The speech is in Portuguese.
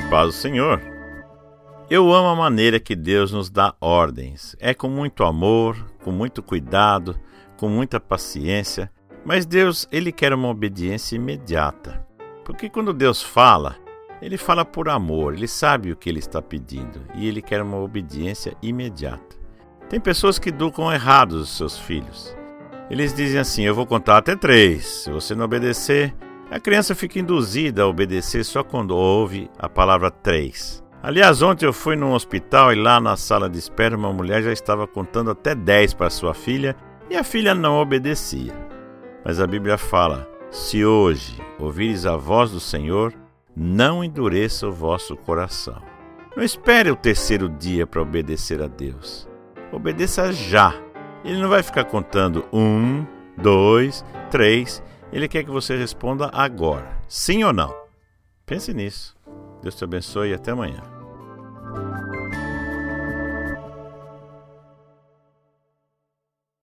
Paz do Senhor. Eu amo a maneira que Deus nos dá ordens. É com muito amor, com muito cuidado, com muita paciência. Mas Deus, Ele quer uma obediência imediata. Porque quando Deus fala, Ele fala por amor. Ele sabe o que Ele está pedindo. E Ele quer uma obediência imediata. Tem pessoas que educam errados os seus filhos. Eles dizem assim: eu vou contar até 3. Se você não obedecer, a criança fica induzida a obedecer só quando ouve a palavra 3. Aliás, ontem eu fui num hospital e lá na sala de espera uma mulher já estava contando até 10 para sua filha e a filha não obedecia. Mas a Bíblia fala: se hoje ouvires a voz do Senhor, não endureça o vosso coração. Não espere o 3º dia para obedecer a Deus. Obedeça já. Ele não vai ficar contando 1, 2, 3. Ele quer que você responda agora. Sim ou não? Pense nisso. Deus te abençoe e até amanhã.